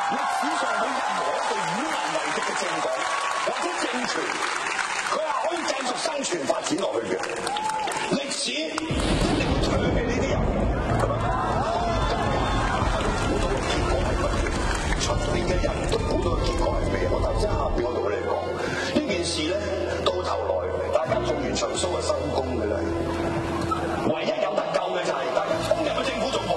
歷史上冇任何一個以民為敵嘅政黨或者政權，佢係可以繼續生存發展落去嘅。歷史一定會唾棄呢啲人。估到個結果係乜嘢？出面嘅人都估到個結果係咩？我頭先下邊我同你講呢件事咧，到頭來大家做完場 show 就收工㗎啦。唯一有得救嘅就係大家衝入去政府總部。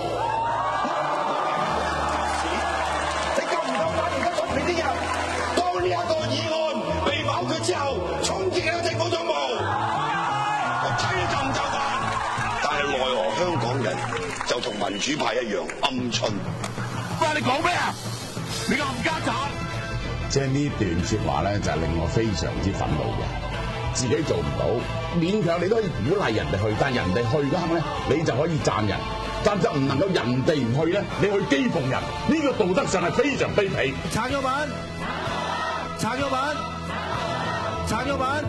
你夠唔夠膽而家出面啲人？當呢一個議案被否決之後，衝擊喺政府總部，我睇你夠唔夠膽？但係奈何香港人就同民主派一樣鵪鶉。喂，你講咩啊？你個冚家鏟！ 即係呢段説話咧，就係令我非常之憤怒嘅。自己做唔到，勉強你都可以鼓勵人哋去，但人哋去嗰刻咧，你就可以讚人，但就唔能夠人哋唔去咧，你去譏諷人，呢個道德上係非常卑鄙。 撐咗板，撐咗板，撐咗板。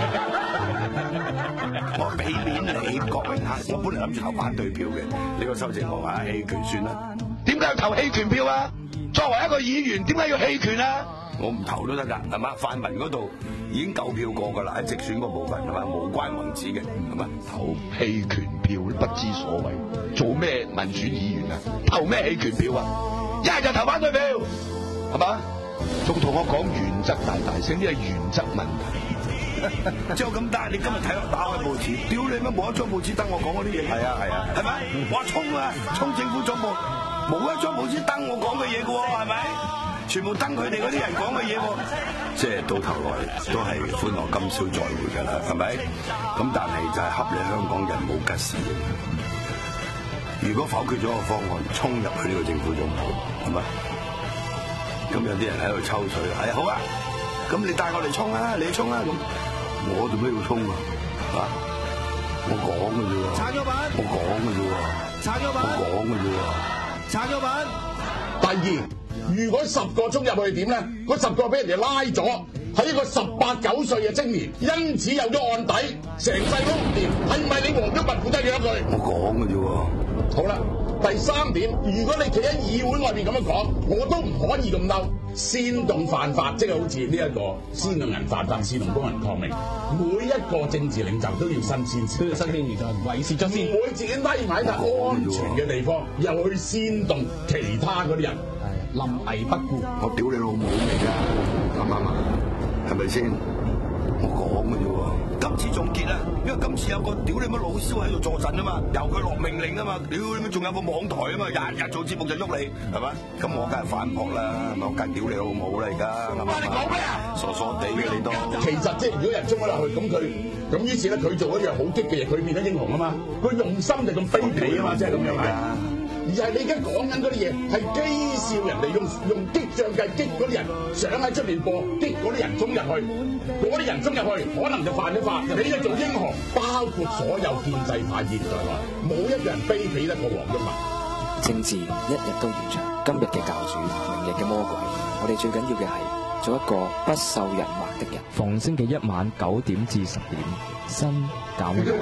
我俾面你郭榮鏗，我本嚟諗住投反對票嘅，你個修正案話棄權算啦。點解要投棄權票啊？作為一個議員，點解要棄權啊？我唔投都得㗎，係嘛？泛民嗰度已經夠票過㗎啦，喺直選嗰部分係嘛，無關宏旨嘅，係嘛？投棄權票不知所謂，做咩民主議員啊？投咩棄權票啊？一係就投反對票，係嘛？仲同我講原則大聲，呢係原則問題。就咁但係你今日睇落打開報紙，屌你乜冇一張報紙登我講嗰啲嘢？係啊，係咪？話衝啊，衝政府總部，冇一張報紙登我講嘅嘢嘅喎，係咪？全部登佢哋嗰啲人講嘅嘢喎，即係到頭來都係歡樂今宵再會㗎啦，係咪？咁但係就係恰你香港人冇吉事嘅。如果否決咗個方案，衝入去呢個政府總部，係咪？咁有啲人喺度抽水，係好啊，咁你帶我嚟衝啦，你衝啦咁。我做咩要衝啊？啊！我講嘅啫喎， 撐咗板， 我講嘅啫喎， 撐咗板， 我講嘅啫喎， 撐咗板。 第二，如果10個衝入去點咧？嗰10個俾人哋拉咗，係一個18、19歲嘅青年，因此有咗案底，成世都唔掂，係唔係你黃毓民負責養佢？ 我講嘅啫喎。 好啦，第3點，如果你企喺議會外邊咁樣講，我都唔可以咁嬲。煽動犯法，即係好似呢一個煽動人犯法、煽動公民抗命，每一個政治領袖都要新鮮， 都要新鮮而再維持咗先， 唔會自己匿埋喺個安全嘅地方，又去煽動其他嗰啲人， 臨危不顧。 我屌你老母嚟㗎，啱唔啱啊？係咪先？我講嘅啫喎。今次總結啦，因為今次有個屌你乜老蕭喺度坐陣啊嘛，由佢落命令啊嘛，屌你乜仲有個網台啊嘛，日日做節目就喐你，係嘛？咁我梗係反駁啦，我梗係屌你老母啦而家，係嘛？你講咩啊？傻傻地嘅你都。 其實即係如果人衝咗落去，咁於是咧佢做一樣好激嘅嘢，佢變咗英雄啊嘛，佢用心就咁卑鄙啊嘛，即係咁樣係。而係你而家講緊嗰啲嘢係譏笑人哋用激將計激嗰啲人，想喺出面播激嗰啲人衝入去，嗰啲人衝入去可能就犯咗法，你就做英雄，包括所有建制派議員在內，冇一個人卑鄙得過黃毓民。 政治一日都延長，今日嘅教主，明日嘅魔鬼，我哋最緊要嘅係做一個不受人話的人。 逢星期一晚9點至10點，新搞咩？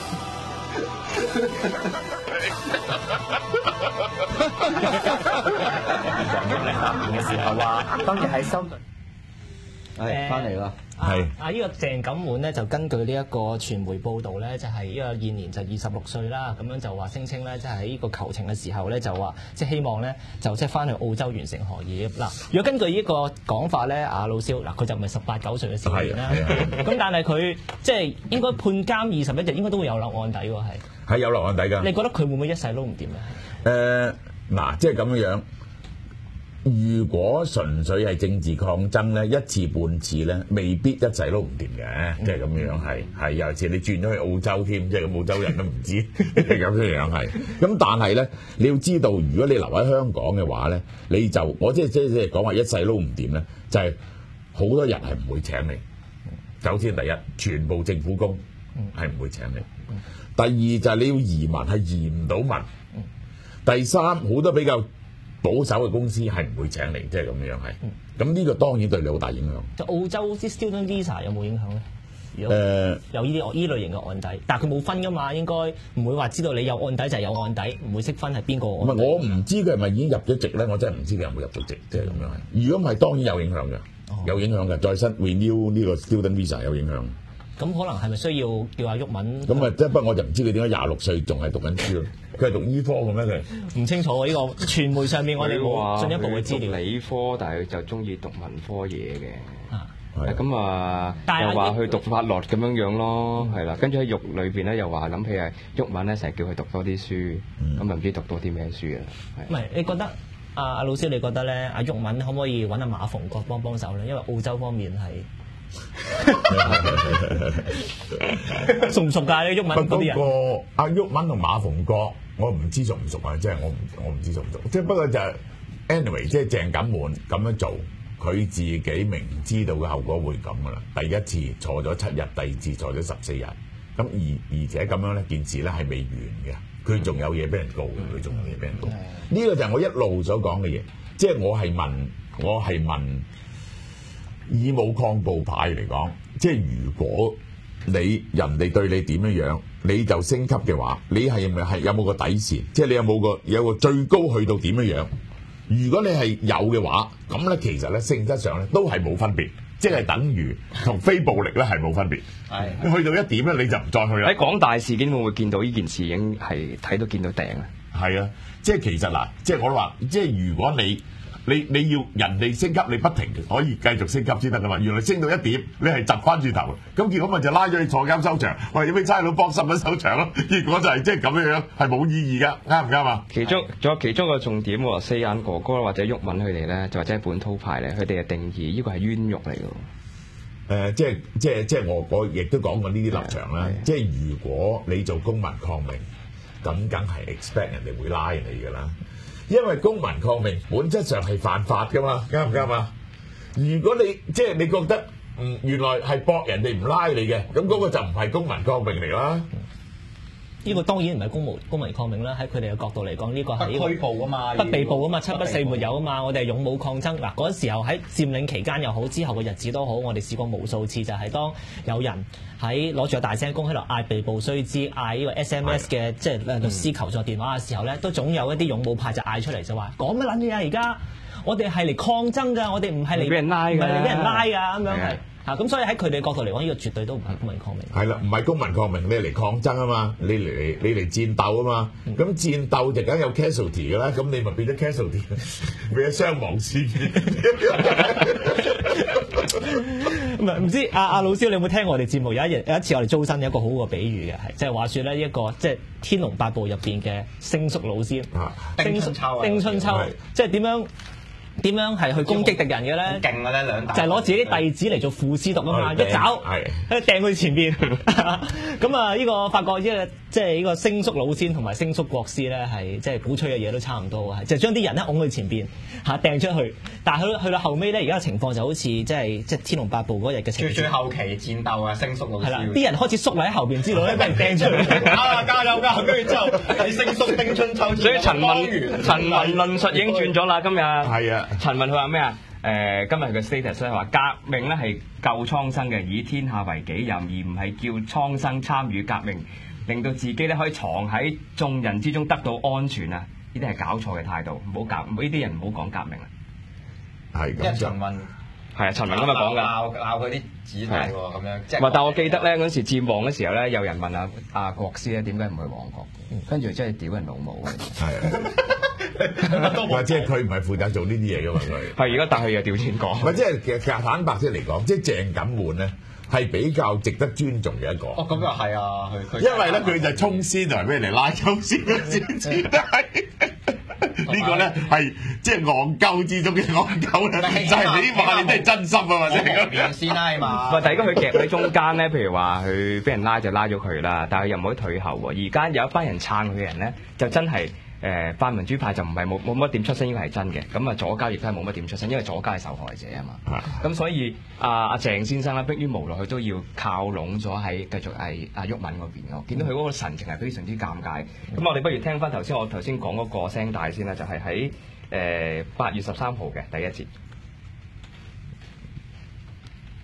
嘅時候話，當日喺修頓， 翻嚟啦。 呢個鄭錦滿咧就根據呢一個傳媒報導咧，就係呢個現年就26歲啦，咁樣就話聲稱咧，即係喺呢個求情嘅時候咧，就話即係希望咧就即係翻去澳洲完成學業。嗱，如果根據呢個講法咧，阿老蕭嗱佢就唔係18、19歲嘅少年啦，咁但係佢即係應該判監21日，應該都會有落案底喎， 係有落案底㗎。 你覺得佢會唔會一世撈唔掂咧？ 嗱，即係咁樣。如果純粹係政治抗爭咧，一次半次咧，未必一世都唔掂嘅，即係咁樣係尤其是你轉咗去澳洲添，即係澳洲人都唔知係咁樣係。咁但係咧，你要知道，如果你留喺香港嘅話咧，你就我即係講話一世都唔掂咧，就係好多人係唔會請你。首先第一，全部政府工係唔會請你。第二就係你要移民係移唔到民。第三，好多比較保守嘅公司係唔會請你，即係咁樣係。咁呢個當然對你好大影響。 就澳洲啲 student visa 有冇影響咧？ 有呢類型嘅案底，但係佢冇分噶嘛，應該唔會話知道你有案底就係有案底，唔會識分係邊個唔係我唔知佢係咪已經入咗籍咧，我真係唔知佢有冇入咗籍，即係咁樣。如果唔係，當然有影響嘅，有影響嘅。再新 renew 呢個 student visa 有影響。 咁可能係咪需要叫阿毓民？ 咁啊，即係不過我就唔知佢點解26歲仲係讀緊書咯。佢係讀醫科嘅咩？佢唔清楚呢個傳媒上面我哋冇進一步嘅資料。 理科，但係佢就中意讀文科嘢嘅。咁但又話去讀法律咁樣咯，係啦。跟住喺獄裏邊咧，又話諗起係毓民咧，成日叫佢讀多啲書，咁唔知讀多啲咩書啊？ 唔係，你覺得阿老師，你覺得咧，阿毓民可唔可以揾阿馬逢國幫手咧？因為澳洲方面係。熟唔熟㗎？你毓民嗰啲人？ 個阿毓民同馬逢國，我唔知熟唔熟啊！即係我唔知熟唔熟。即係不過就 anyway， 即係鄭錦滿咁樣做，佢自己明知道嘅後果會咁噶啦。第一次坐咗7日，第二次坐咗14日。咁而且咁樣咧，件事咧係未完嘅，佢仲有嘢俾人告嘅，佢仲有嘢俾人告。呢個就係我一路所講嘅嘢，即係我係問。以武抗暴派嚟講，即係如果人哋對你點樣，你就升級嘅話，你係咪有冇個底線？即係你有個最高去到點樣？如果你係有嘅話，咁咧其實咧性質上咧都係冇分別，即係等於同非暴力咧係冇分別。係去到一點咧，你就唔再去啦。 喺港大事件會唔會見到呢件事已經係睇到見到頂啊？ 係啊，即係其實嗱，即係我話，即係如果你要人哋升級，你不停可以繼續升級先得噶嘛。原來升到一點，你係窒翻轉頭，咁結果咪就拉咗你坐監收場，喂，有咩差佬幫10蚊收場咯？結果就係即係咁樣，係冇意義噶，啱唔啱啊？ 仲有其中個重點喎，四眼哥哥或者毓民佢哋咧，就或者本土派咧，佢哋嘅定義呢個係冤獄嚟㗎。 即係我亦都講過呢啲立場啦。即係如果你做公民抗命，咁梗係 expect 人哋會拉你㗎啦。因為公民抗命本質上係犯法㗎嘛，啱唔啱啊？如果你覺得原來係搏人哋唔拉你嘅，咁嗰個就唔係公民抗命嚟啦。 呢個當然唔係公民抗命啦，喺佢哋嘅角度嚟講，呢個係不拘捕啊嘛， 不被捕啊嘛，7不4沒有啊嘛，我哋係勇武抗爭。嗱，嗰時候喺佔領期間又好，之後嘅日子都好，我哋試過無數次，就係當有人喺攞住個大聲公喺度嗌被捕須知，嗌呢個 SMS 嘅即係律師求助電話嘅時候咧，都總有一啲勇武派就嗌出嚟就話講乜撚嘢啊！而家我哋係嚟抗爭㗎，我哋唔係嚟俾人拉㗎， 唔係嚟俾人拉㗎咁樣係。咁所以喺佢哋角度嚟講，呢個絕對都唔係公民抗命。 係啦，唔係公民抗命，你嚟抗爭啊嘛，你嚟戰鬥啊嘛。咁戰鬥就梗有 casualty 㗎啦，咁你咪變咗 casualty，變咗傷亡事件。 唔知阿老師你有冇聽過我哋節目？有一次我哋租新一個好嘅比喻嘅，係即係話説咧一個即係《天龍八部》入邊嘅星宿老仙，丁春秋，即係點樣係去攻擊敵人嘅咧？ 勁嘅咧，兩大就係攞自己啲弟子嚟做副師讀啊嘛，一爪掟佢前邊。咁啊，呢個發覺即係呢個星宿老仙同埋星宿國師咧，係即係鼓吹嘅嘢都差唔多，係就將啲人咧拱去前邊掟出去。但係去到後尾咧，而家嘅情況就好似即係《天龍八部》嗰日嘅情況。 最後期戰鬥啊，星宿老師係啦，啲人開始縮喺後邊之類咧，俾人掟出去。 加油！跟住之後係星宿丁春秋。 所以陳文論述已經轉咗啦，今日係啊。 陳文佢話咩啊？今日佢嘅 status 咧話革命咧係救蒼生嘅，以天下為己任，而唔係叫蒼生參與革命，令到自己咧可以藏喺眾人之中得到安全啊！呢啲係搞錯嘅態度，唔好呢啲人唔好講革命啊！ 係咁陳文係啊，陳文咁樣講㗎， 鬧佢啲子弟喎，咁樣即係。但我記得咧嗰陣時戰旺嘅時候咧，有人問阿國師咧點解唔去旺角，跟住真係屌人老母嘅。係啊，或者佢唔係負責做呢啲嘢㗎嘛佢。 係而家但係又調轉講。 或者係其實坦白啲嚟講，即係鄭錦滿咧係比較值得尊重嘅一個。 哦，咁又係啊， 因為咧佢就衝先同埋俾人嚟拉鳩先嘅先係。呢個咧係即係戇鳩之中嘅戇鳩啦，就係起碼你都係真心啊嘛，即係咁先啦嘛。 唔係，但係如果佢夾喺中間咧，譬如話佢俾人拉就拉咗佢啦，但係又唔可以退後喎。而家有一班人撐佢嘅人咧，就真係泛民主派就唔係冇乜點出聲，應該係真嘅。咁啊左膠亦都係冇乜點出聲，因為左膠係受害者啊嘛。咁所以阿鄭先生咧，迫於無奈佢都要靠攏咗喺繼續係阿毓民嗰邊。我見到佢嗰個神情係非常之尷尬。咁我哋不如聽翻頭先我頭先講嗰個聲帶先啦，就係喺8月13號嘅第一節。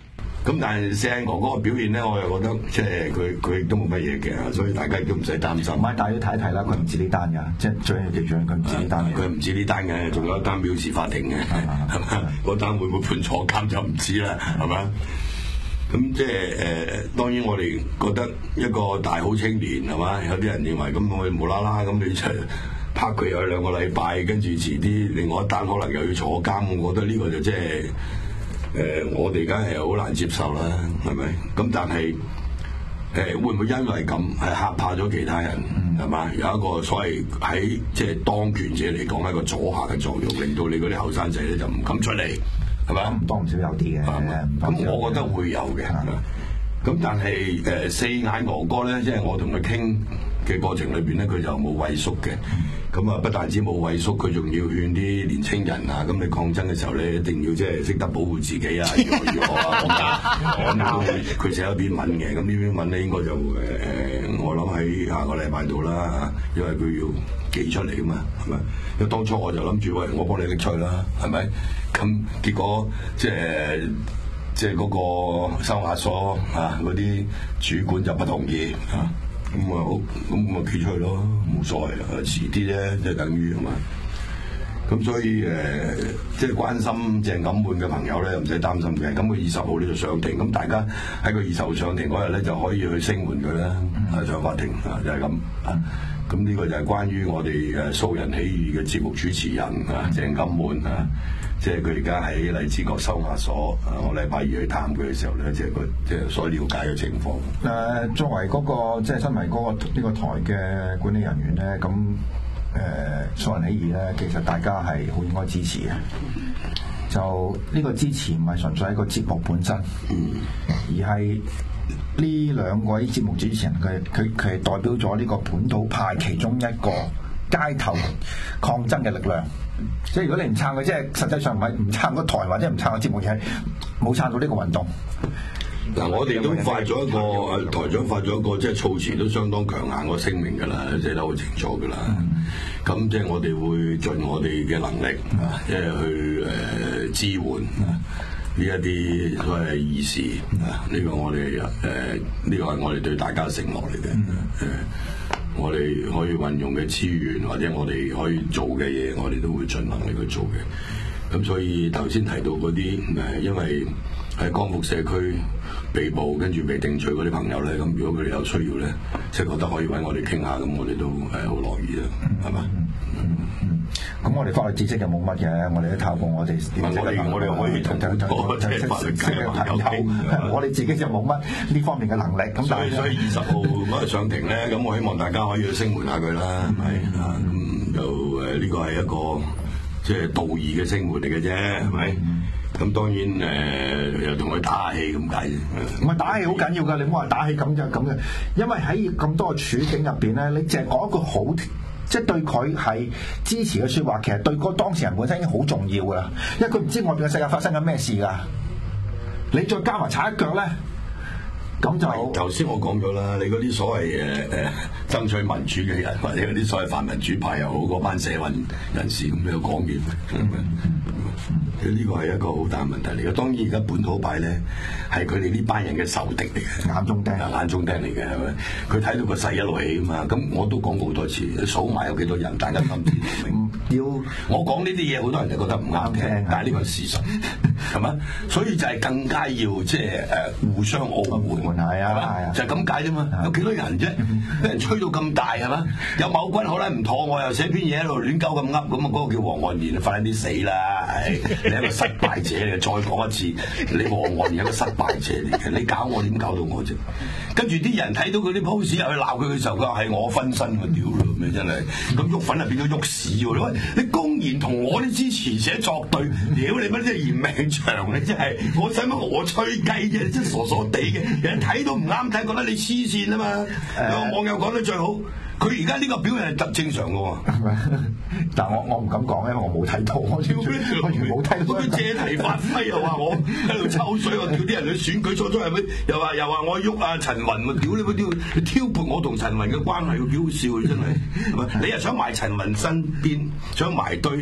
咁但係四眼哥哥嘅表現咧，我又覺得即係佢亦都冇乜嘢嘅，所以大家亦都唔使擔心。 唔係，但係要睇一睇啦，佢唔止呢單㗎，即係最緊要記住佢唔止呢單嘅。 佢唔止呢單嘅，仲有一單藐視法庭嘅，係嘛？嗰單會唔會判坐監就唔知啦，係嘛？咁即係當然我哋覺得一個大好青年係嘛？有啲人認為咁我無啦啦咁你就拍佢有2個禮拜，跟住遲啲另外一單可能又要坐監，我覺得呢個就即係我哋梗係好難接受啦，係咪？咁但係會唔會因為咁係嚇怕咗其他人係嘛？有一個所謂喺即係當權者嚟講一個阻嚇嘅作用，令到你嗰啲後生仔咧就唔敢出嚟。係咪？唔多唔少有啲嘅， 咁我覺得會有嘅。咁但係四眼哥哥咧，即係我同佢傾嘅過程裏邊咧，佢就冇畏縮嘅。咁啊，不但止冇畏縮，佢仲要勸啲年青人啊，咁你抗爭嘅時候咧，一定要即係識得保護自己啊，如何啊？佢寫咗篇文嘅，咁呢篇文咧應該就我諗喺下個禮拜度啦，因為佢要寄出嚟啊嘛，係咪？因為當初我就諗住喂，我幫你拎出去啦，係咪？咁結果即係嗰個收押所啊嗰啲主管就不同意啊。咁啊好，咁咪寄出去咯，冇所謂啊，遲啲啫，即係等於係嘛。咁所以即係關心鄭錦滿嘅朋友咧，唔使擔心嘅。咁佢20號呢就上庭，咁大家喺個20號上庭嗰日咧就可以去聲援佢啦，上法庭啊，就係咁啊。咁呢個就係關於我哋素人起義嘅節目主持人啊，鄭錦滿啊，即係佢而家喺荔枝角收押所。我禮拜2去探佢嘅時候咧，即係所了解嘅情況。 作為嗰個即係身為嗰個呢個台嘅管理人員咧，咁素人起義咧，其實大家係好應該支持嘅。就呢個支持唔係純粹係一個節目本身，而係呢2位節目主持人佢係代表咗呢個本土派其中一個街頭抗爭嘅力量。即係如果你唔撐佢，即係實際上唔係唔撐個台或者唔撐個節目，而係冇撐到呢個運動。 嗱，我哋都發咗一個台長發咗一個即係措辭都相當強硬個聲明㗎啦，寫得好清楚㗎啦。咁即係我哋會盡我哋嘅能力啊，即係去支援呢一啲所謂義士啊。呢個我哋呢個係我哋對大家嘅承諾嚟嘅。我哋可以運用嘅資源或者我哋可以做嘅嘢，我哋都會盡能力去做嘅。咁所以頭先提到嗰啲因為喺光復社區被捕跟住被定罪嗰啲朋友咧，咁如果佢哋有需要咧，即係覺得可以揾我哋傾下，咁我哋都好樂意啦，係嘛？ 咁我哋法律知識就冇乜嘅，我哋都透過我哋我哋可以同法律界嘅朋友， 我哋自己就冇乜呢方面嘅能力。咁所以20號嗰日上庭咧，咁我希望大家可以去聲援下佢啦，係咪啊？咁就呢個係一個即係道義嘅聲援嚟嘅啫，係咪？咁當然又同佢打下氣咁解啫。 唔係打氣好緊要㗎，你唔好話打氣咁就咁嘅，因為喺咁多個處境入邊咧，你淨係講一個好，即係對佢係支持嘅説話，其實對嗰當事人本身已經好重要㗎，因為佢唔知外邊嘅世界發生緊咩事㗎。你再加埋踩一腳咧，咁就頭先我講咗啦，你嗰啲所謂爭取民主嘅人，或者嗰啲所謂泛民主派又好，嗰班社運人士咁樣講嘢。呢個係一個好大問題嚟嘅。當然而家本土派咧係佢哋呢班人嘅仇敵嚟嘅，眼中釘嚟嘅，係咪？佢睇到個勢一路起啊嘛。咁我都講過好多次，你數埋有幾多人，大家諗唔要。我講呢啲嘢，好多人就覺得唔啱聽，但係呢個係事實，係咪？所以就係更加要即係互相澳援， 係啊， 就係咁解啫嘛。有幾多人啫？俾人吹到咁大係嘛？有某君可能唔妥，我又寫篇嘢喺度亂鳩咁噏，咁啊嗰個叫黃岸年，快啲死啦！你係一個失敗者嚟嘅，再講一次，你黃岸年係一個失敗者嚟嘅，你搞我點搞到我啫？跟住啲人睇到佢啲 post 入去鬧佢嘅時候，佢話係我分身喎，屌你真係！咁喐粉啊變咗喐屎喎！你公然同我啲支持者作對，屌你乜真係嫌命長你真係！我使乜我吹雞啫？你真係傻傻地嘅，人睇到唔啱睇，覺得你黐線啊嘛！有個網友講得最好。佢而家呢個表現係特正常嘅喎， 但我唔敢講，因為我冇睇到，我完全冇睇到。 佢借題發揮又話我喺度抽水，我叫啲人去選舉初係咪？又話我喐阿陳雲喎，屌你挑撥我同陳雲嘅關係，幾好笑真係，係咪？你又想埋陳雲身邊，想埋堆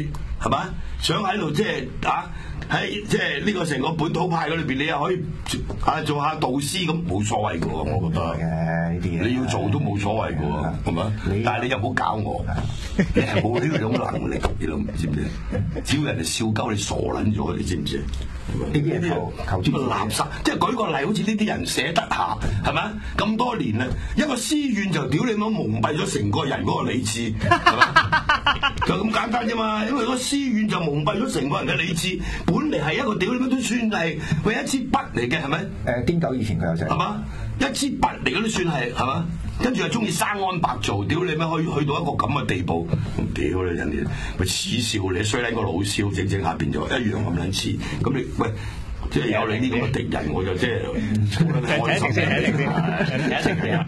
係嘛？想喺度即係喺即係呢個成個本土派嗰裏邊，你又可以做下導師咁冇所謂嘅喎，我覺得嘅呢啲嘢， 你要做都冇所謂嘅喎，係嘛？但係你又唔好搞我，你係冇呢種能力，你都唔知唔知？只要人哋笑鳩你傻撚咗，你知唔知？ 呢啲係求知垃圾，即係舉個例，好似呢啲人捨得下，係咪？咁多年啦，一個私怨就屌你媽蒙蔽咗成個人嗰個理智，係嘛？就咁簡單啫嘛，因為個私怨就蒙蔽咗成個人嘅理智，本嚟係一個屌你媽都算係為一支筆嚟嘅，係咪？ 癲狗以前佢有隻係嘛？一支筆嚟嘅都算係嘛？跟住又中意生安白做，屌你咩可以去到一個咁嘅地步？屌你人哋咪恥笑你，衰撚個老笑，整下變咗一樣咁撚似。咁你喂，即係有你呢咁嘅敵人，我就即係開心嘅。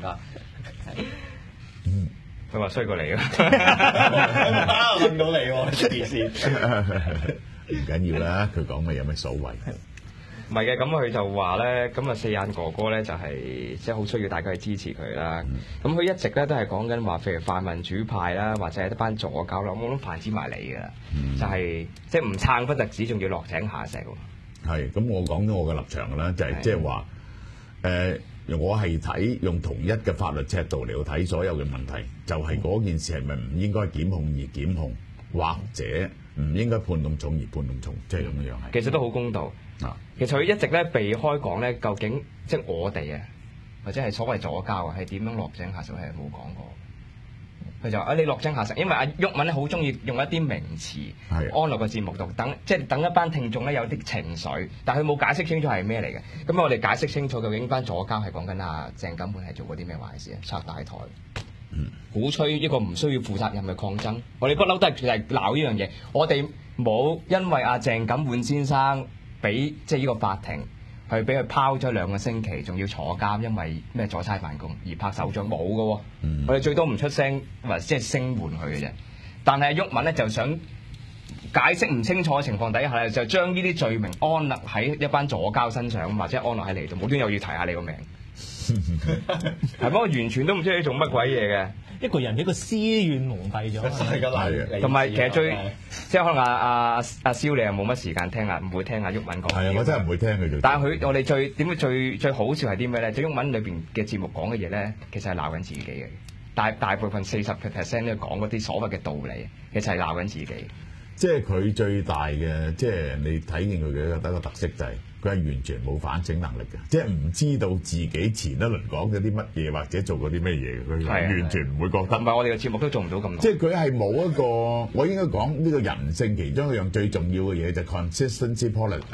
佢話衰過你啊！ 問到你喎，件事唔緊要啦，佢講乜有咩所謂？ 唔係嘅，咁佢就話咧，咁啊四眼哥哥咧就係即係好需要大家去支持佢啦。咁佢一直咧都係講緊話，譬如泛民主派啦，或者係一班左膠啦，我諗泛指埋你㗎，就係即係唔撐不特止，仲要落井下石喎。 係，咁我講咗我嘅立場㗎啦，就係即係話我係睇用同一嘅法律尺度嚟到睇所有嘅問題，就係嗰件事係咪唔應該檢控而檢控，或者唔應該判咁重而判咁重，即係咁樣係。 其實都好公道。其實佢一直咧避開講咧，究竟即係我哋啊，或者係所謂左膠啊，係點樣落井下石係冇講過。佢就話你落井下石，因為阿毓民咧好中意用一啲名詞安落個節目度，等一班聽眾咧有啲情緒，但係佢冇解釋清楚係咩嚟嘅。咁我哋解釋清楚究竟班左膠係講緊阿鄭錦滿係做過啲咩壞事啊？拆大台，鼓吹一個唔需要負責任嘅抗爭。我哋不嬲都係鬧呢樣嘢，我哋冇因為阿鄭錦滿先生俾即係呢個法庭去俾佢拋咗2個星期，仲要坐監，因為咩阻差辦公而拍手掌冇嘅喎。我哋最多唔出聲，或者即係聲援佢嘅啫。但係毓民咧就想解釋唔清楚嘅情況底下咧，就將呢啲罪名安立喺一班左膠身上，或者安立喺你度，無端又要提下你個名，係咪？我完全都唔知你做乜鬼嘢嘅。 一個人俾個私怨蒙蔽咗， 係㗎， 同埋其實即係可能阿蕭你又冇乜時間聽唔會聽阿毓民講。 係啊，我真係唔會聽佢。 但係我哋最好笑係啲咩咧？就毓民裏邊嘅節目講嘅嘢咧，其實係鬧緊自己嘅。大部分40% 咧講嗰啲所謂嘅道理，其實係鬧緊自己。 即係佢最大嘅，即係你睇見佢嘅一個特色就係佢係完全冇反省能力嘅，即係唔知道自己前一輪講咗啲乜嘢或者做過啲咩嘢，佢完全唔會覺得。 唔係我哋嘅節目都做唔到咁耐。 即係佢係冇一個，我應該講呢個人性其中一樣最重要嘅嘢就係 consistency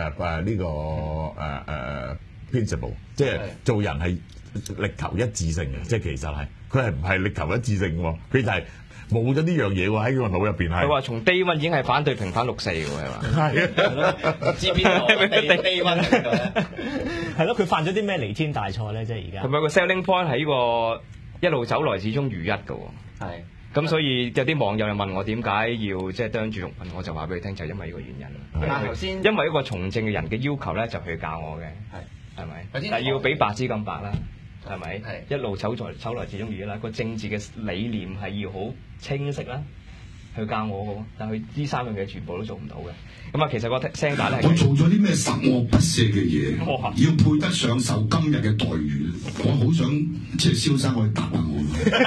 principle， 即係做人係力求一致性嘅，即係其實係佢係唔係力求一致性喎？佢就係冇咗呢樣嘢喎，喺個腦入邊係。 佢話從 Day One 已經係反對平反6·4嘅喎，係嘛？ 係知邊度 Day One 係咯，佢犯咗啲咩彌天大錯咧？即係而家。 同埋個 selling point 係呢個一路走來始終如一嘅喎。 係。 咁所以有啲網友又問我點解要即係啄住毓民，我就話俾佢聽就係因為呢個原因。 但係頭先因為一個從政嘅人嘅要求咧，就去教我嘅。係咪？但係要比白紙咁白啦。係咪？係一路走來始終如一啦。個政治嘅理念係要好清晰啦，去教我嘅。但係佢呢3樣嘢全部都做唔到嘅。咁啊，其實個聲帶咧， 我做咗啲咩十惡不赦嘅嘢，要配得上受今日嘅待遇？我好想即係蕭生可以答下我。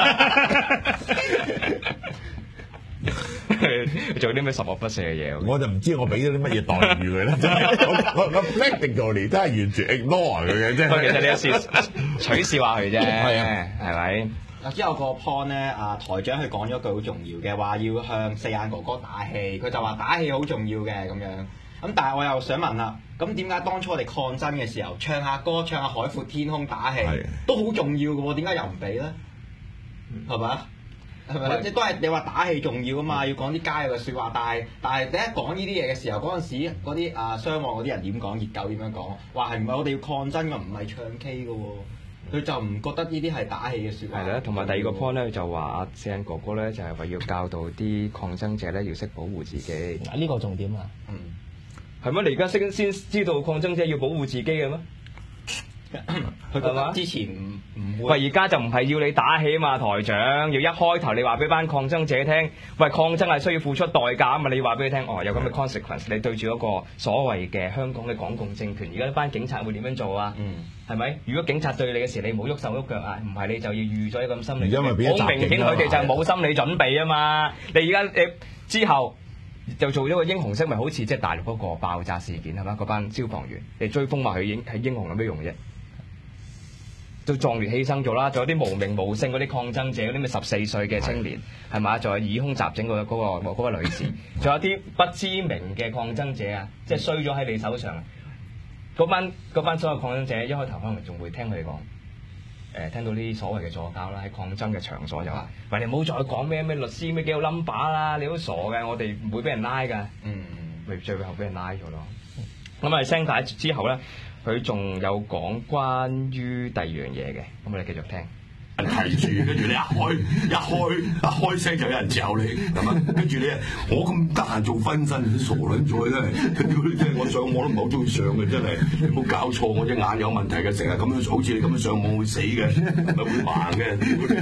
做啲咩十惡不赦嘅嘢？ 我就唔知我俾咗啲乜嘢待遇佢啦。我 practically 都係完全 ignore 佢嘅啫。 其實你有時取笑下佢啫，係咪？ 之後個 point 咧，台長佢講咗句好重要嘅話，要向四眼哥哥打氣。佢就話打氣好重要嘅咁樣。咁但係我又想問啦，咁點解當初我哋抗爭嘅時候唱下歌、唱下海闊天空打氣都好重要嘅喎？點解又唔俾咧？係咪啊？係咪？即都係你話打氣重要啊嘛，要講啲加油嘅説話。但係你一講呢啲嘢嘅時候，嗰陣時嗰啲雙旺嗰啲人點講？熱狗點樣講？話係唔係我哋要抗爭㗎？唔係唱 K 嘅喎。佢就唔覺得呢啲係打氣嘅説話。 係啦，同埋第二個 point 咧就話阿四眼哥哥咧就係話要教導啲抗爭者咧要識保護自己。 呢個重點啊。 係咩？你而家先知道抗爭者要保護自己嘅咩？ 佢覺得之前唔會。 喂，而家就唔係要你打起啊嘛，台長，要一開頭你話俾班抗爭者聽，喂，抗爭係需要付出代價啊嘛，你話俾佢聽，有咁嘅 consequence， 你對住嗰個所謂嘅香港嘅港共政權，而家呢班警察會點樣做啊？係咪？如果警察對你嘅時，你冇喐手喐腳啊，唔係你就要預咗一個心理。 因為變咗好明顯佢哋就冇心理準備啊嘛。你而家之後就做咗個英雄式，咪好似即係大陸嗰個爆炸事件係嘛？嗰班消防員你追風話佢係英雄有咩用啫？都壯烈犧牲咗啦，仲有啲無名無姓嗰啲抗爭者，嗰啲咩14歲嘅青年係嘛？仲有以空襲整嗰個女士，仲有啲不知名嘅抗爭者啊，即係衰咗喺你手上。嗰班所有抗爭者一開頭可能仲會聽佢哋講，聽到啲所謂嘅助教啦，喺抗爭嘅場所就話：喂，你唔好再講咩律師咩幾個 number 啦，你都傻嘅，我哋唔會俾人拉㗎。咪最後俾人拉咗咯。咁啊聲帶之後咧，佢仲有講關於第二樣嘢嘅，咁我哋繼續聽。 提住，跟住你一開聲就有人嚼你，係嘛？跟住你我咁得閒做分身，傻撚咗真係，真係我上網都唔係好中意上嘅，真係你冇搞錯，我隻眼有問題嘅，成日咁樣好似你咁樣上網會死嘅，咪會盲嘅，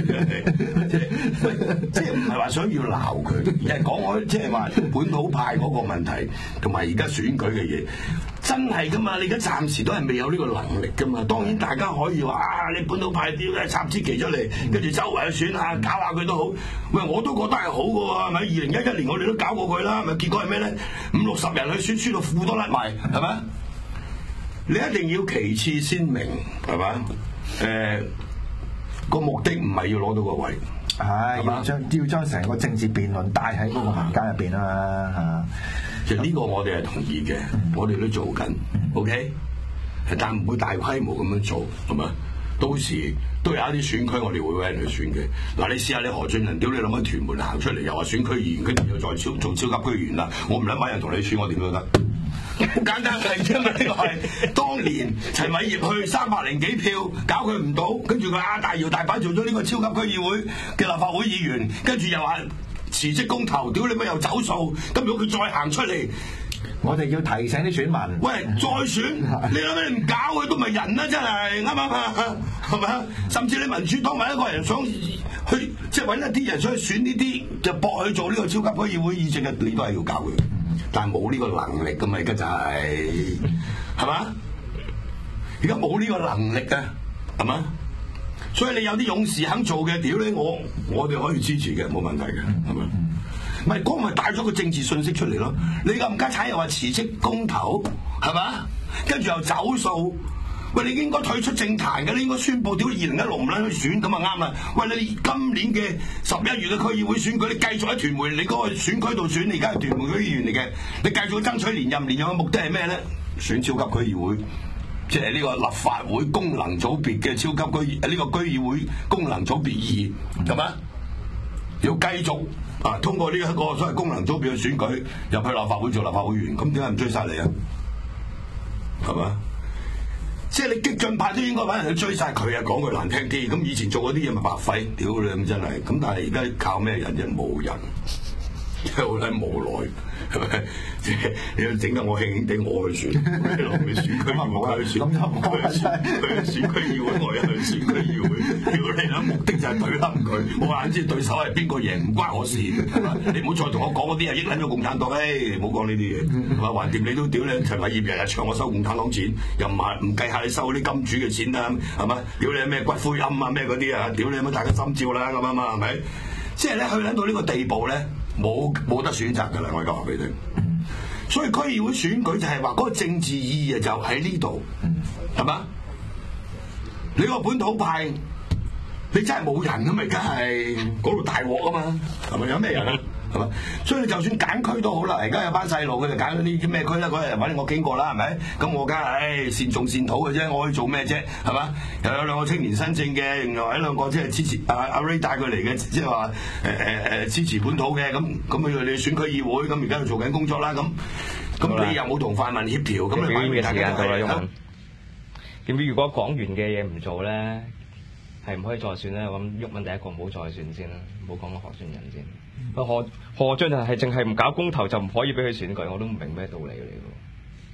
即係唔係話想要鬧佢，而係講開即係話本土派嗰個問題，同埋而家選舉嘅嘢。真係噶嘛？你而家暫時都係未有呢個能力噶嘛。當然大家可以話你本土派啲咧插支旗出嚟，跟住周圍去選下，搞下佢都好。喂，我都覺得係好嘅喎，係咪？2011年我哋都搞過佢啦，咪結果係咩咧？50-60人去選，輸到褲都甩埋，係咪？你一定要其次先明，係咪？個目的唔係要攞到個位， 係要將成個政治辯論帶喺嗰個民間入邊啦嚇。 其實呢個我哋係同意嘅，我哋都做緊 ，OK， 但唔會大規模咁樣做，係嘛？到時都有一啲選區，我哋會揾人去選嘅。嗱，你試下你何俊仁，屌你諗喺屯門行出嚟，又話選區議員，跟住又再做超級區議員啦，我唔諗揾人同你選，我點都得。好簡單係，因為呢個係當年陳偉業去300幾票搞佢唔到，跟住佢大搖大擺做咗呢個超級區議會嘅立法會議員，跟住又話辭職公投，屌你咪又走數，咁如果佢再行出嚟， 我哋要提醒啲選民， 喂，再選，你諗咩？你唔搞佢都唔係人啦，真係啱唔啱啊？係咪啊？甚至你民主黨揾一個人想去，即係揾一啲人想去選呢啲，就搏去做呢個超級區議會議席嘅，你都係要搞佢，但係冇呢個能力噶嘛，而家就係嘛？而家冇呢個能力啊，係嘛？所以你有啲勇士肯做嘅，屌你我哋可以支持嘅，冇問題嘅，係咪？唔係嗰個咪帶咗個政治信息出嚟咯？你冚家產又話辭職公投，係嘛？跟住又走數，喂，你應該退出政壇嘅，你應該宣佈屌2016唔撚去選咁啊啱啦！喂，你今年嘅11月嘅區議會選舉，你繼續喺屯門你嗰個選區度選，你而家係屯門區議員嚟嘅，你繼續爭取連任嘅目的係咩咧？選超級區議會。即係呢個立法會功能組別嘅超級區，呢個區議會功能組別2，係嘛？要繼續通過呢一個所謂功能組別嘅選舉入去立法會做立法會議員，咁點解唔追殺你啊？係嘛？即係你激進派都應該揾人去追殺佢啊！講句難聽啲，咁以前做嗰啲嘢咪白費，屌你咁真係。咁但係而家靠咩人啫？冇人，真係好撚無奈。係咪？即係你要整得我興興地，我去選，你落去選區議會，我去選，佢選區議會，我又去選區議會。屌你啦，目的就係對冧佢。我眼知對手係邊個贏，唔關我事，係嘛？你唔好再同我講嗰啲啊，益撚咗共產黨，唔好講呢啲嘢，係嘛？橫掂你都屌你陳偉業日日唱我收共產黨錢，又唔計下你收嗰啲金主嘅錢啦，係嘛？屌你咩骨灰龕啊咩嗰啲啊，屌你乜大家心照啦咁啊嘛，係咪？即係咧去撚到呢個地步咧。冇得選擇㗎啦！我而家話俾你聽，所以區議會選舉就係話嗰個政治意義就喺呢度，係嘛？你個本土派，你真係冇人啊嘛！而家係嗰度大鑊啊嘛，係咪有咩人啊？係嘛？所以你就算揀區都好啦，而家有班細路佢就揀嗰啲咩區啦，嗰日揾我經過啦，係咪？咁我梗係善種善土嘅啫，我可以做咩啫？係嘛？又有2個青年新政嘅，另外2個即係支持阿 Ray 帶佢嚟嘅，即係話支持本土嘅，咁佢哋選區議會，咁而家做緊工作啦，咁你又冇同泛民協調，咁你嘅時間到啦，毓民。咁如果講完嘅嘢唔做咧，係唔可以再選咧？咁毓民第一個唔好再選先啦，唔好講何俊仁先。何俊仁係淨係唔搞公投就唔可以俾佢選舉，我都唔明咩道理嚟㗎。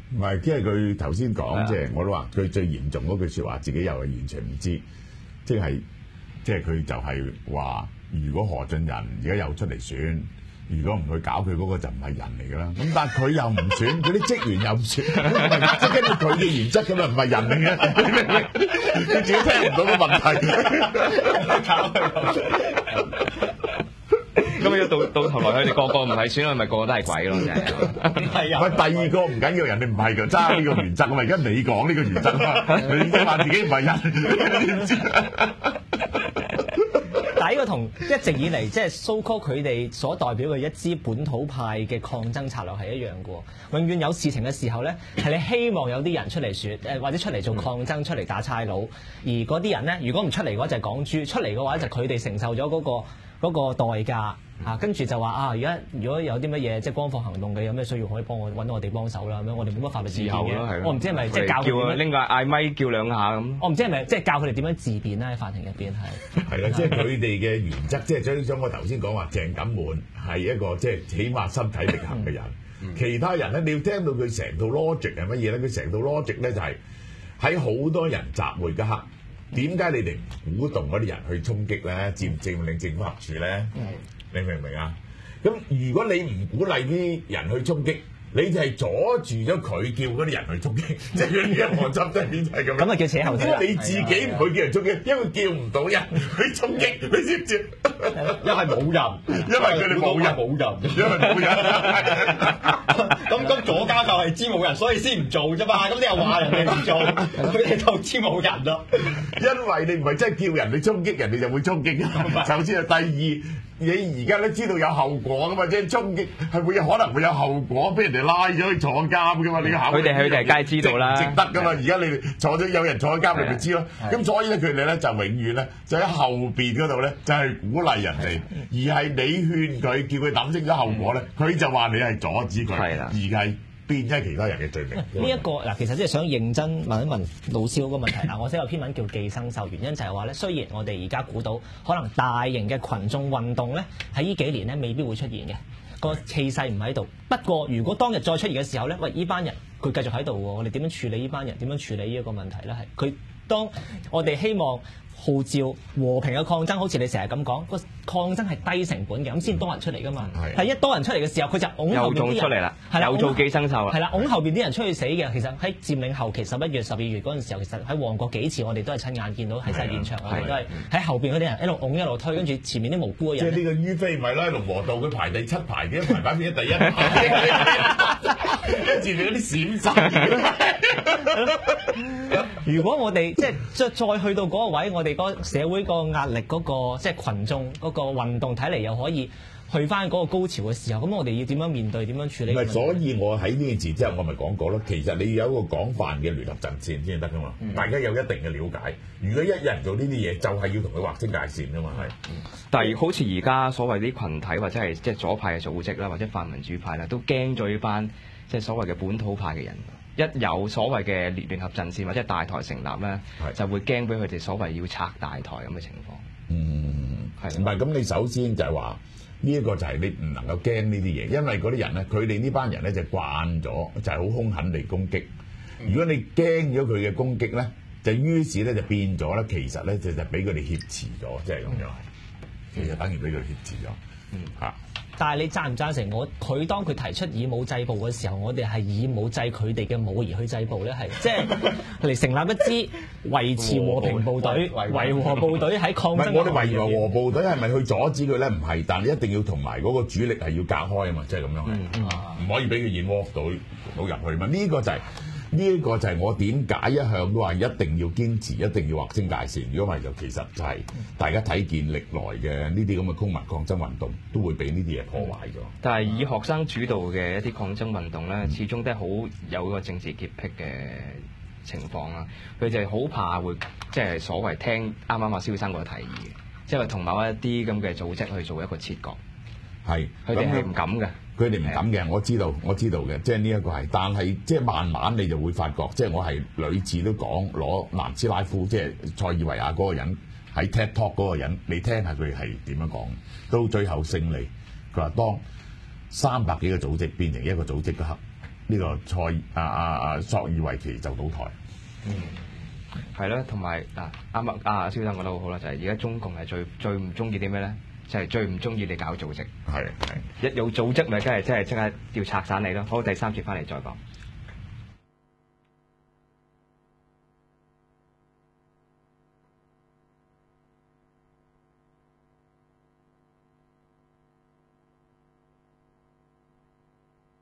唔係，即係佢頭先講，即係我都話佢最嚴重嗰句説話，自己又係完全唔知，即係佢就係話，如果何俊仁而家又出嚟選，如果唔去搞佢嗰個就唔係人嚟㗎啦。咁但係佢又唔選，佢啲職員又唔選，即係根據佢嘅原則咁啊，唔係人嚟嘅，佢自己聽唔到個問題。 咁要到頭來，佢哋個個唔係選，咪個個都係鬼咯，真係。 係啊。 喂，第二個唔緊要，人哋唔係㗎，揸呢個原則啊嘛。而家你講呢個原則啊嘛，你話自己唔係人，點知？ 但係呢個同一直以嚟即係 so call 佢哋所代表嘅一支本土派嘅抗爭策略係一樣嘅喎。永遠有事情嘅時候咧，係你希望有啲人出嚟選，或者出嚟做抗爭，出嚟打差佬。而嗰啲人咧，如果唔出嚟嘅話就係港豬，出嚟嘅話就佢哋承受咗嗰個代價。跟住就話而家如果有啲乜嘢即係光復行動嘅，有咩需要可以揾我哋幫手啦。咁樣我哋冇乜法律自辯嘅。我唔知係咪即係教佢拎個嗌咪叫兩下咁。 我唔知係咪即係教佢哋點樣自辯咧？喺法庭入邊係啦，即係佢哋嘅原則，即係將我頭先講話鄭錦滿係一個即係起碼身體力行嘅人。其他人咧，你要聽到佢成套 logic 係乜嘢咧？佢成套 logic 咧就係喺好多人集會嘅刻，點解你哋唔鼓動嗰啲人去衝擊咧？佔領政府合署咧？你明唔明啊？咁如果你唔鼓勵啲人去衝擊，你就係阻住咗佢叫嗰啲人去衝擊，即係嗰啲人抗爭，即係點就係咁。 咁啊叫扯後腿。 你自己唔去叫人衝擊，因為叫唔到人去衝擊，你知唔知？ 因為冇人， 因為佢哋冇人，因為冇人。 咁左家就係知冇人，所以先唔做啫嘛。咁你又話人哋唔做，佢哋就知冇人咯。 因為你唔係真係叫人哋衝擊，人哋就會衝擊㗎。首先係第二。你而家都知道有後果噶嘛？即係衝擊係可能會有後果，俾人哋拉咗去坐監噶嘛？你考佢哋梗係知道啦， 值得噶嘛？而家你坐咗有人坐喺監，你咪知咯。咁所以咧，佢哋咧就永遠咧就喺後邊嗰度咧就係鼓勵人哋，而係你勸佢叫佢諗清楚後果咧，佢就話你係阻止佢，而係變咗其他人嘅罪名。 呢一個嗱，其實即係想認真問一問老師嗰個問題啦。我寫有篇文叫《寄生獸》，原因就係話咧，雖然我哋而家估到可能大型嘅群眾運動咧喺呢幾年咧未必會出現嘅，個氣勢唔喺度。不過如果當日再出現嘅時候咧，喂，呢班人佢繼續喺度喎，我哋點樣處理呢班人？點樣處理呢一個問題咧？係佢當我哋希望號召和平嘅抗爭，好似你成日咁講，個抗爭係低成本嘅，咁先多人出嚟噶嘛。係一多人出嚟嘅時候，佢就擁後邊啲人出嚟啦，又做寄生獸啦。係啦，擁後邊啲人出去死嘅。其實喺佔領後期11月、12月嗰陣時候，其實喺旺角幾次我哋都係親眼見到喺晒現場，我哋都係喺後邊嗰啲人一路擁一路推，跟住前面啲無辜嘅人。 即係呢個於飛咪啦，喺龍和道佢排第7排嘅，排版變咗第1排，跟住你嗰啲閃晒。 如果我哋即係再去到嗰個位，我哋嗰社會個壓力嗰個即係群眾嗰個運動睇嚟又可以去翻嗰個高潮嘅時候，咁我哋要點樣面對、點樣處理？ 唔係，所以我喺呢件事之後，我咪講過咯。其實你要有一個廣泛嘅聯合陣線先得噶嘛，大家有一定嘅了解。如果一人做呢啲嘢，就係要同佢劃清界線噶嘛。係。 但係好似而家所謂啲群體或者係即係左派嘅組織啦，或者泛民主派啦，都驚咗呢班即係所謂嘅本土派嘅人。一有所謂嘅聯合陣線或者大台成立咧，就會驚俾佢哋所謂要拆大台咁嘅情況。 係唔係？咁你首先就係話呢一個就係你唔能夠驚呢啲嘢，因為嗰啲人咧，佢哋呢班人咧就慣咗，就係好兇狠地攻擊。如果你驚咗佢嘅攻擊咧，就於是咧就變咗咧，其實咧就俾佢哋挾持咗，即係咁樣。其實等於俾佢挾持咗。嚇！ 但係你贊唔贊成佢當佢提出以武制暴嘅時候，我哋係以武制佢哋嘅武而去制暴咧？係即係嚟成立一支維持和平部隊、維和部隊喺抗爭。 我哋維和部隊係咪去阻止佢咧？唔係，但係一定要同埋嗰個主力係要隔開啊嘛，即係咁樣唔可以俾佢 involve 到入去嘛。呢個就係我點解一向都話一定要堅持，一定要劃清界線。如果唔係就其實就係大家睇見歷來嘅呢啲咁嘅公民抗爭運動，都會俾呢啲嘢破壞咗。 但係以學生主導嘅一啲抗爭運動咧，始終都係好有個政治潔癖嘅情況啦。佢就係好怕會即係所謂聽啱啱阿蕭生個提議，即係同某一啲咁嘅組織去做一個切割。 係， 佢哋係唔敢嘅。 佢哋唔敢嘅，我知道嘅，即係呢一個係，但係即係慢慢你就會發覺，即係我係屢次都講攞南斯拉夫，即係塞爾維亞嗰個人喺 TED Talk 嗰個人，你聽下佢係點樣講，到最後勝利，佢話當300幾個組織變成一個組織嘅刻， 呢個索爾維奇就倒台。 係咯，同埋嗱啱啱蕭生講得好好啦，就係而家中共係最唔中意啲咩咧？就係最唔中意你搞組織。 係。 一有組織咪梗係即刻要拆散你咯。好，第三節翻嚟再講。